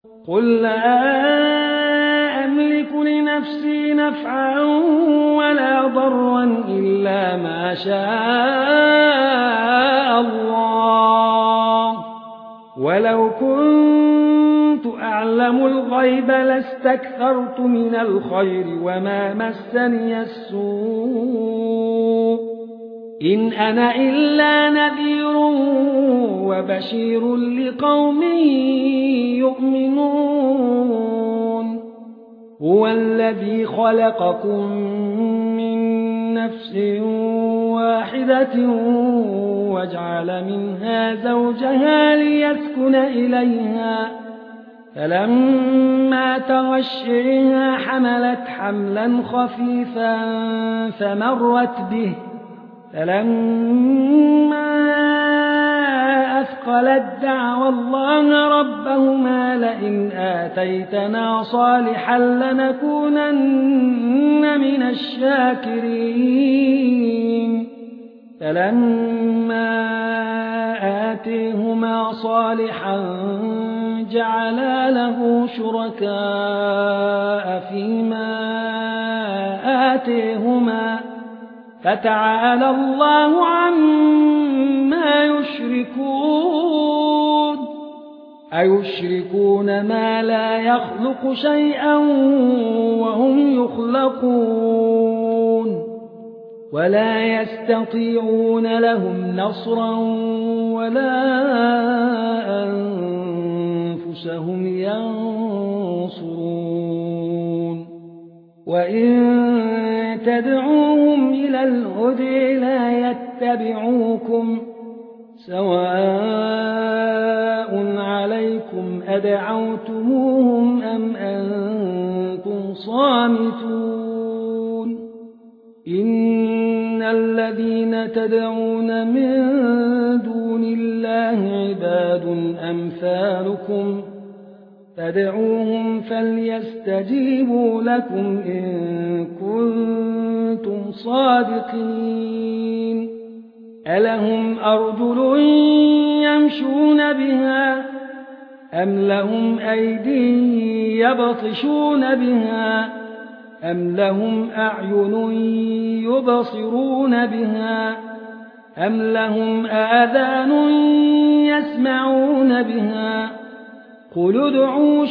قل لا أملك لنفسي نفعا ولا ضرا إلا ما شاء الله ولو كنت أعلم الغيب لاستكثرت من الخير وما مسني السوء إن أنا إلا نذير وبشير لقوم يؤمنون هو الذي خلقكم من نفس واحدة وجعل منها زوجها ليسكن إليها فلما تغشيها حملت حملا خفيفا فمرت به فلما أثقلت دعوا الله ربهما لئن آتيتنا صالحا لنكونن من الشاكرين فلما آتيهما صالحا جعلا له شركاء فيما آتيهما فتعالى الله عما يشركون أيشركون ما لا يخلق شيئا وهم يخلقون ولا يستطيعون لهم نصرا ولا أنفسهم ينصرون وإن تدعوهم إلى الهدى لا يتبعوكم سواء عليكم أدعوتموهم أم أنتم صامتون إن الذين تدعون من دون الله عباد أمثالكم فادعوهم فليستجيبوا لكم إن كنتم صادقين ألهم أرجل يمشون بها أم لهم أيدي يبطشون بها أم لهم أعين يبصرون بها أم لهم آذان يسمعون بها قل ادعوا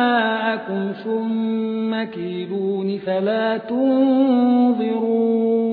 شركاءكم ثم كيدون فلا تنظرون